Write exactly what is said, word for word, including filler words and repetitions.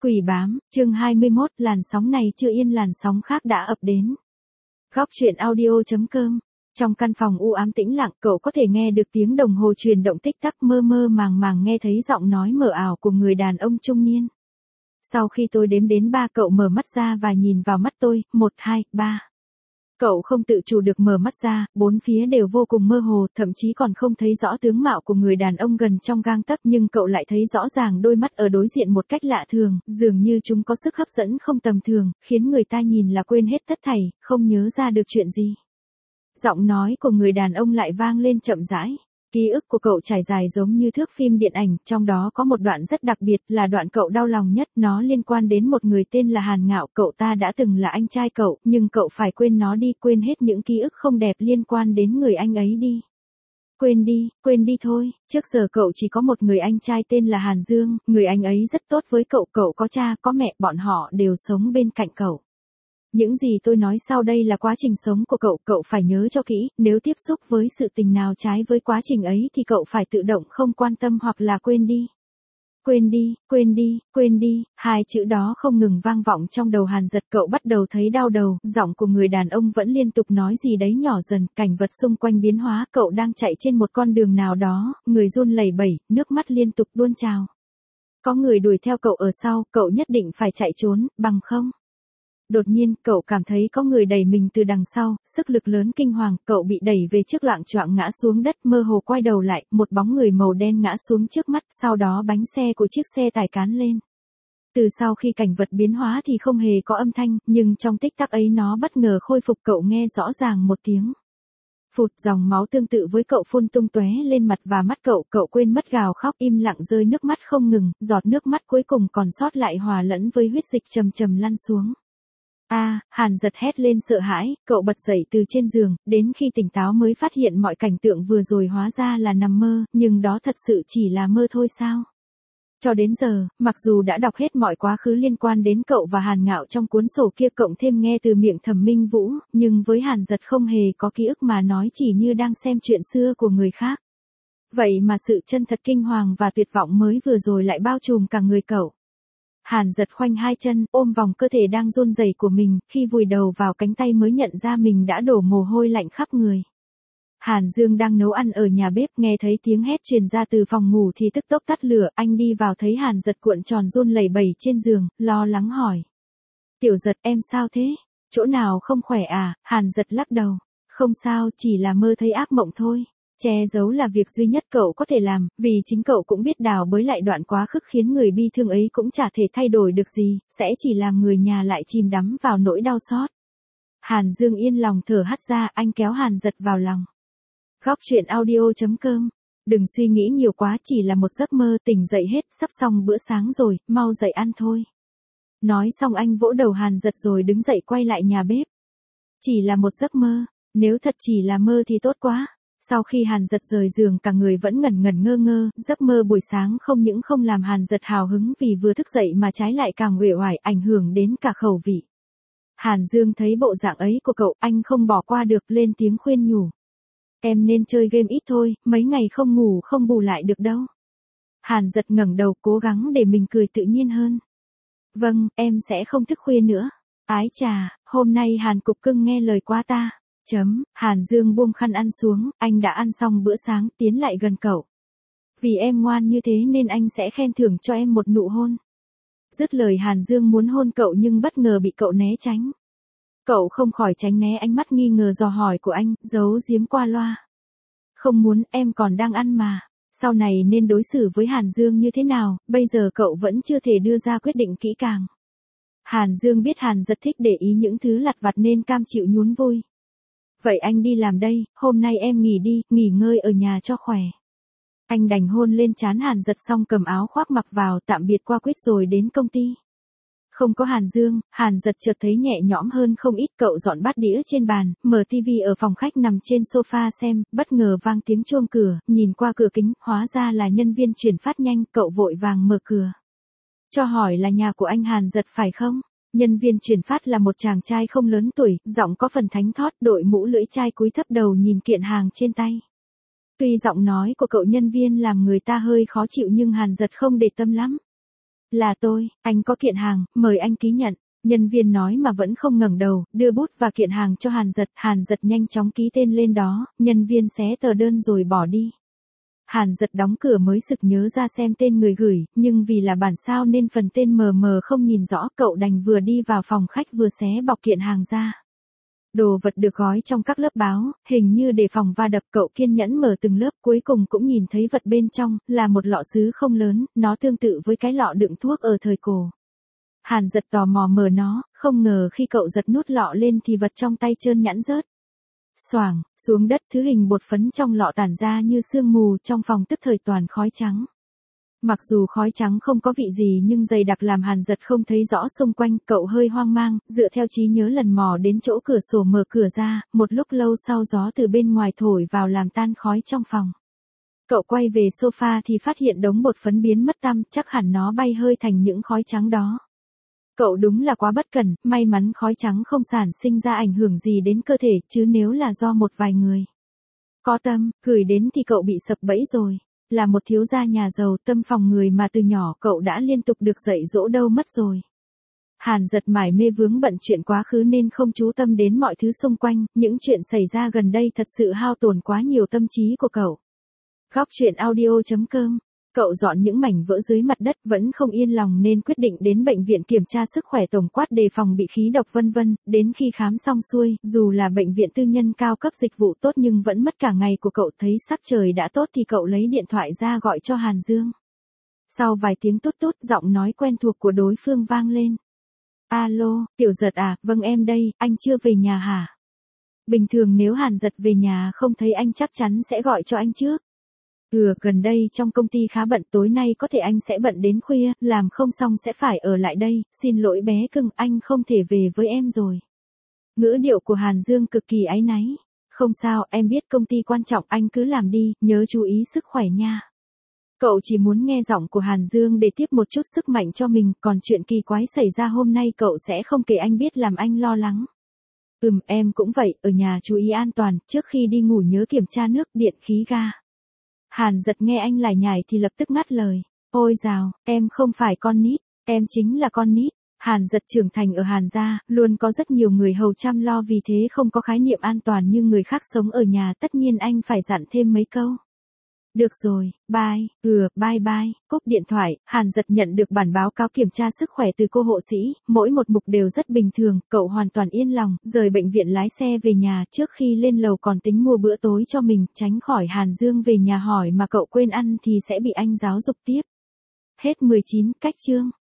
Quỷ bám, chương hai mươi mốt, làn sóng này chưa yên làn sóng khác đã ập đến. Góc truyện audio chấm com. Trong căn phòng u ám tĩnh lặng, cậu có thể nghe được tiếng đồng hồ truyền động tích tắc, mơ mơ màng màng nghe thấy giọng nói mờ ảo của người đàn ông trung niên. Sau khi tôi đếm đến ba, cậu mở mắt ra và nhìn vào mắt tôi, một, hai, ba. Cậu không tự chủ được mở mắt ra, bốn phía đều vô cùng mơ hồ, thậm chí còn không thấy rõ tướng mạo của người đàn ông gần trong gang tấc, nhưng cậu lại thấy rõ ràng đôi mắt ở đối diện một cách lạ thường, dường như chúng có sức hấp dẫn không tầm thường, khiến người ta nhìn là quên hết tất thảy, không nhớ ra được chuyện gì. Giọng nói của người đàn ông lại vang lên chậm rãi. Ký ức của cậu trải dài giống như thước phim điện ảnh, trong đó có một đoạn rất đặc biệt, là đoạn cậu đau lòng nhất, nó liên quan đến một người tên là Hàn Ngạo, cậu ta đã từng là anh trai cậu, nhưng cậu phải quên nó đi, quên hết những ký ức không đẹp liên quan đến người anh ấy đi. Quên đi, quên đi thôi, trước giờ cậu chỉ có một người anh trai tên là Hàn Dương, người anh ấy rất tốt với cậu, cậu có cha, có mẹ, bọn họ đều sống bên cạnh cậu. Những gì tôi nói sau đây là quá trình sống của cậu, cậu phải nhớ cho kỹ, nếu tiếp xúc với sự tình nào trái với quá trình ấy thì cậu phải tự động không quan tâm hoặc là quên đi. Quên đi, quên đi, quên đi, hai chữ đó không ngừng vang vọng trong đầu Hàn Giật, cậu bắt đầu thấy đau đầu, giọng của người đàn ông vẫn liên tục nói gì đấy nhỏ dần, cảnh vật xung quanh biến hóa, cậu đang chạy trên một con đường nào đó, người run lẩy bẩy, nước mắt liên tục tuôn trào. Có người đuổi theo cậu ở sau, cậu nhất định phải chạy trốn, bằng không. Đột nhiên, cậu cảm thấy có người đẩy mình từ đằng sau, sức lực lớn kinh hoàng, cậu bị đẩy về trước, loạng choạng ngã xuống đất, mơ hồ quay đầu lại, một bóng người màu đen ngã xuống trước mắt, sau đó bánh xe của chiếc xe tải cán lên. Từ sau khi cảnh vật biến hóa thì không hề có âm thanh, nhưng trong tích tắc ấy nó bất ngờ khôi phục, cậu nghe rõ ràng một tiếng. Phụt, dòng máu tương tự với cậu phun tung tóe lên mặt và mắt cậu, cậu quên mất gào khóc, im lặng rơi nước mắt không ngừng, giọt nước mắt cuối cùng còn sót lại hòa lẫn với huyết dịch chầm chầm lăn xuống. A, à, Hàn Giật hét lên sợ hãi, cậu bật dậy từ trên giường, đến khi tỉnh táo mới phát hiện mọi cảnh tượng vừa rồi hóa ra là nằm mơ, nhưng đó thật sự chỉ là mơ thôi sao? Cho đến giờ, mặc dù đã đọc hết mọi quá khứ liên quan đến cậu và Hàn Ngạo trong cuốn sổ kia, cộng thêm nghe từ miệng Thẩm Minh Vũ, nhưng với Hàn Giật không hề có ký ức mà nói chỉ như đang xem chuyện xưa của người khác. Vậy mà sự chân thật kinh hoàng và tuyệt vọng mới vừa rồi lại bao trùm cả người cậu. Hàn Giật khoanh hai chân, ôm vòng cơ thể đang run rẩy của mình, khi vùi đầu vào cánh tay mới nhận ra mình đã đổ mồ hôi lạnh khắp người. Hàn Dương đang nấu ăn ở nhà bếp, nghe thấy tiếng hét truyền ra từ phòng ngủ thì tức tốc tắt lửa, anh đi vào thấy Hàn Giật cuộn tròn run lẩy bẩy trên giường, lo lắng hỏi. Tiểu Giật, em sao thế? Chỗ nào không khỏe à? Hàn Giật lắc đầu. Không sao, chỉ là mơ thấy ác mộng thôi. Che giấu là việc duy nhất cậu có thể làm, vì chính cậu cũng biết đào bới lại đoạn quá khứ khiến người bi thương ấy cũng chả thể thay đổi được gì, sẽ chỉ làm người nhà lại chìm đắm vào nỗi đau xót. Hàn Dương yên lòng thở hắt ra, anh kéo Hàn Giật vào lòng. Góc truyện audio chấm com. Đừng suy nghĩ nhiều quá, chỉ là một giấc mơ, tỉnh dậy hết, sắp xong bữa sáng rồi, mau dậy ăn thôi. Nói xong anh vỗ đầu Hàn Giật rồi đứng dậy quay lại nhà bếp. Chỉ là một giấc mơ, nếu thật chỉ là mơ thì tốt quá. Sau khi Hàn Giật rời giường, cả người vẫn ngẩn ngẩn ngơ ngơ, giấc mơ buổi sáng không những không làm Hàn Giật hào hứng vì vừa thức dậy mà trái lại càng uể oải, ảnh hưởng đến cả khẩu vị. Hàn Dương thấy bộ dạng ấy của cậu, anh không bỏ qua được, lên tiếng khuyên nhủ. Em nên chơi game ít thôi, mấy ngày không ngủ không bù lại được đâu. Hàn Giật ngẩng đầu, cố gắng để mình cười tự nhiên hơn. Vâng, em sẽ không thức khuya nữa. Ái chà, hôm nay Hàn cục cưng nghe lời quá ta. Chấm, Hàn Dương buông khăn ăn xuống, anh đã ăn xong bữa sáng, tiến lại gần cậu. Vì em ngoan như thế nên anh sẽ khen thưởng cho em một nụ hôn. Dứt lời Hàn Dương muốn hôn cậu nhưng bất ngờ bị cậu né tránh. Cậu không khỏi tránh né ánh mắt nghi ngờ dò hỏi của anh, giấu giếm qua loa. Không muốn, em còn đang ăn mà. Sau này nên đối xử với Hàn Dương như thế nào, bây giờ cậu vẫn chưa thể đưa ra quyết định kỹ càng. Hàn Dương biết Hàn Giật thích để ý những thứ lặt vặt nên cam chịu nhún vui. Vậy anh đi làm đây, hôm nay em nghỉ đi, nghỉ ngơi ở nhà cho khỏe. Anh đành hôn lên trán Hàn Giật xong cầm áo khoác mặc vào, tạm biệt qua quýt rồi đến công ty. Không có Hàn Dương, Hàn Giật chợt thấy nhẹ nhõm hơn không ít, cậu dọn bát đĩa trên bàn, mở tivi ở phòng khách nằm trên sofa xem, bất ngờ vang tiếng chuông cửa, nhìn qua cửa kính, hóa ra là nhân viên chuyển phát nhanh, cậu vội vàng mở cửa. Cho hỏi là nhà của anh Hàn Giật phải không? Nhân viên chuyển phát là một chàng trai không lớn tuổi, giọng có phần thánh thót, đội mũ lưỡi chai cúi thấp đầu nhìn kiện hàng trên tay. Tuy giọng nói của cậu nhân viên làm người ta hơi khó chịu nhưng Hàn Giật không để tâm lắm. Là tôi, anh có kiện hàng, mời anh ký nhận. Nhân viên nói mà vẫn không ngẩng đầu, đưa bút và kiện hàng cho Hàn Dật. Hàn Dật nhanh chóng ký tên lên đó, nhân viên xé tờ đơn rồi bỏ đi. Hàn Dật đóng cửa mới sực nhớ ra xem tên người gửi, nhưng vì là bản sao nên phần tên mờ mờ không nhìn rõ, cậu đành vừa đi vào phòng khách vừa xé bọc kiện hàng ra. Đồ vật được gói trong các lớp báo, hình như để phòng va đập, cậu kiên nhẫn mở từng lớp, cuối cùng cũng nhìn thấy vật bên trong, là một lọ sứ không lớn, nó tương tự với cái lọ đựng thuốc ở thời cổ. Hàn Dật tò mò mở nó, không ngờ khi cậu giật nút lọ lên thì vật trong tay trơn nhẵn rớt. Xoảng, xuống đất, thứ hình bột phấn trong lọ tản ra như sương mù, trong phòng tức thời toàn khói trắng. Mặc dù khói trắng không có vị gì nhưng dày đặc làm Hàn Dật không thấy rõ xung quanh, cậu hơi hoang mang, dựa theo trí nhớ lần mò đến chỗ cửa sổ mở cửa ra, một lúc lâu sau gió từ bên ngoài thổi vào làm tan khói trong phòng. Cậu quay về sofa thì phát hiện đống bột phấn biến mất tăm, chắc hẳn nó bay hơi thành những khói trắng đó. Cậu đúng là quá bất cẩn, may mắn khói trắng không sản sinh ra ảnh hưởng gì đến cơ thể, chứ nếu là do một vài người có tâm gửi đến thì cậu bị sập bẫy rồi. Là một thiếu gia nhà giàu, tâm phòng người mà từ nhỏ cậu đã liên tục được dạy dỗ đâu mất rồi. Hàn Dật mải mê vướng bận chuyện quá khứ nên không chú tâm đến mọi thứ xung quanh, những chuyện xảy ra gần đây thật sự hao tổn quá nhiều tâm trí của cậu. Góc truyện audio chấm com. Cậu dọn những mảnh vỡ dưới mặt đất vẫn không yên lòng nên quyết định đến bệnh viện kiểm tra sức khỏe tổng quát đề phòng bị khí độc vân vân. Đến khi khám xong xuôi, dù là bệnh viện tư nhân cao cấp dịch vụ tốt nhưng vẫn mất cả ngày của cậu. Thấy sắc trời đã tốt thì cậu lấy điện thoại ra gọi cho Hàn Dương. Sau vài tiếng tút tút, giọng nói quen thuộc của đối phương vang lên. Alo, Tiểu Dật à, vâng em đây, anh chưa về nhà hả? Bình thường nếu Hàn Dật về nhà không thấy anh chắc chắn sẽ gọi cho anh trước. Ừ, gần đây trong công ty khá bận, tối nay có thể anh sẽ bận đến khuya, làm không xong sẽ phải ở lại đây, xin lỗi bé cưng, anh không thể về với em rồi. Ngữ điệu của Hàn Dương cực kỳ áy náy. Không sao, em biết công ty quan trọng, anh cứ làm đi, nhớ chú ý sức khỏe nha. Cậu chỉ muốn nghe giọng của Hàn Dương để tiếp một chút sức mạnh cho mình, còn chuyện kỳ quái xảy ra hôm nay cậu sẽ không kể anh biết làm anh lo lắng. Ừm, em cũng vậy, ở nhà chú ý an toàn, trước khi đi ngủ nhớ kiểm tra nước, điện, khí ga. Hàn Dật nghe anh lải nhải thì lập tức ngắt lời. Ôi dào, em không phải con nít, em chính là con nít. Hàn Dật trưởng thành ở Hàn gia, luôn có rất nhiều người hầu chăm lo vì thế không có khái niệm an toàn như người khác sống ở nhà, tất nhiên anh phải dặn thêm mấy câu. Được rồi, bye, ừ, bye bye, cúp điện thoại. Hàn Dật nhận được bản báo cáo kiểm tra sức khỏe từ cô hộ sĩ, mỗi một mục đều rất bình thường, cậu hoàn toàn yên lòng, rời bệnh viện lái xe về nhà, trước khi lên lầu còn tính mua bữa tối cho mình, tránh khỏi Hàn Dương về nhà hỏi mà cậu quên ăn thì sẽ bị anh giáo dục tiếp. Hết mười chín, cách chương.